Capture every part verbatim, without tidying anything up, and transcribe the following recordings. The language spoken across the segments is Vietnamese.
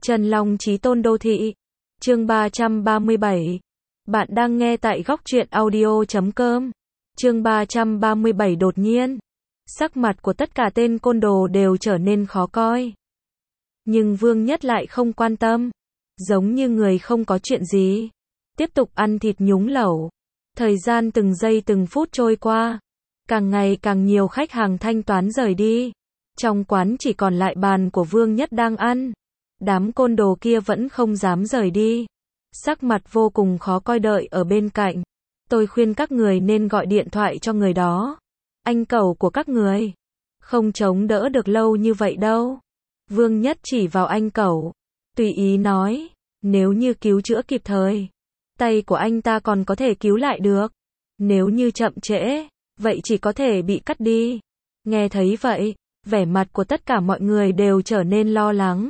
Trần Long Chí Tôn Đô Thị. Chương ba trăm ba mươi bảy. Bạn đang nghe tại góc truyện audio chấm com. Chương ba trăm ba mươi bảy. Đột nhiên, sắc mặt của tất cả tên côn đồ đều trở nên khó coi. Nhưng Vương Nhất lại không quan tâm, giống như người không có chuyện gì, tiếp tục ăn thịt nhúng lẩu. Thời gian từng giây từng phút trôi qua, càng ngày càng nhiều khách hàng thanh toán rời đi. Trong quán chỉ còn lại bàn của Vương Nhất đang ăn. Đám côn đồ kia vẫn không dám rời đi, sắc mặt vô cùng khó coi đợi ở bên cạnh. Tôi khuyên các người nên gọi điện thoại cho người đó. Anh cẩu của các người không chống đỡ được lâu như vậy đâu. Vương Nhất chỉ vào anh cẩu, tùy ý nói, nếu như cứu chữa kịp thời, tay của anh ta còn có thể cứu lại được. Nếu như chậm trễ, vậy chỉ có thể bị cắt đi. Nghe thấy vậy, vẻ mặt của tất cả mọi người đều trở nên lo lắng.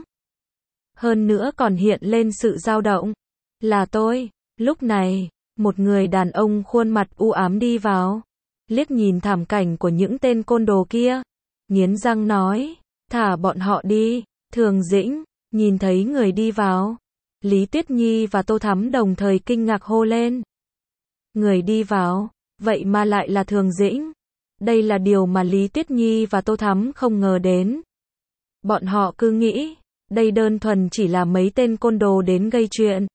Hơn nữa còn hiện lên sự dao động. Là tôi. Lúc này, một người đàn ông khuôn mặt u ám đi vào, liếc nhìn thảm cảnh của những tên côn đồ kia, nghiến răng nói, thả bọn họ đi. Thường Dĩnh, nhìn thấy người đi vào, Lý Tuyết Nhi và Tô Thắm đồng thời kinh ngạc hô lên. Người đi vào, vậy mà lại là Thường Dĩnh. Đây là điều mà Lý Tuyết Nhi và Tô Thắm không ngờ đến. Bọn họ cứ nghĩ, đây đơn thuần chỉ là mấy tên côn đồ đến gây chuyện.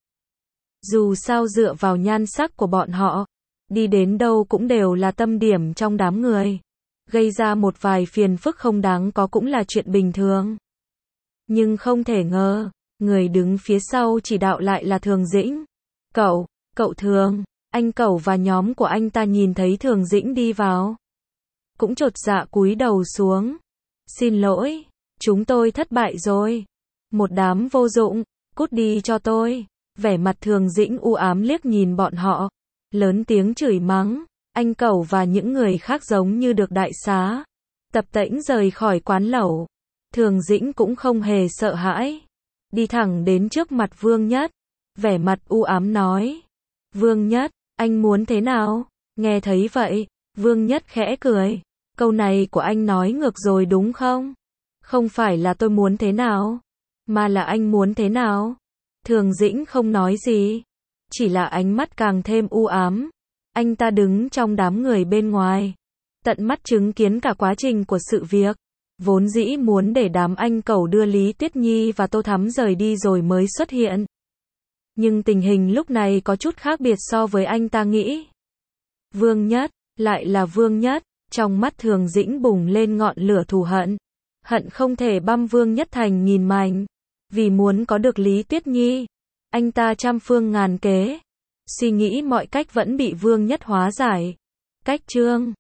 Dù sao dựa vào nhan sắc của bọn họ, đi đến đâu cũng đều là tâm điểm trong đám người. Gây ra một vài phiền phức không đáng có cũng là chuyện bình thường. Nhưng không thể ngờ, người đứng phía sau chỉ đạo lại là Thường Dĩnh. Cậu, cậu Thường, anh cậu và nhóm của anh ta nhìn thấy Thường Dĩnh đi vào, cũng chột dạ cúi đầu xuống. Xin lỗi, chúng tôi thất bại rồi. Một đám vô dụng, cút đi cho tôi. Vẻ mặt Thường Dĩnh u ám liếc nhìn bọn họ, lớn tiếng chửi mắng. Anh cẩu và những người khác giống như được đại xá, tập tễnh rời khỏi quán lẩu. Thường Dĩnh cũng không hề sợ hãi, đi thẳng đến trước mặt Vương Nhất, vẻ mặt u ám nói. Vương Nhất, anh muốn thế nào? Nghe thấy vậy, Vương Nhất khẽ cười. Câu này của anh nói ngược rồi đúng không? Không phải là tôi muốn thế nào, mà là anh muốn thế nào? Thường Dĩnh không nói gì, chỉ là ánh mắt càng thêm u ám. Anh ta đứng trong đám người bên ngoài, tận mắt chứng kiến cả quá trình của sự việc. Vốn dĩ muốn để đám anh cẩu đưa Lý Tuyết Nhi và Tô Thắm rời đi rồi mới xuất hiện. Nhưng tình hình lúc này có chút khác biệt so với anh ta nghĩ. Vương Nhất, lại là Vương Nhất. Trong mắt Thường Dĩnh bùng lên ngọn lửa thù hận, hận không thể băm Vương Nhất thành nghìn mảnh. Vì muốn có được Lý Tuyết Nhi, anh ta trăm phương ngàn kế, suy nghĩ mọi cách vẫn bị Vương Nhất hóa giải. Cách chương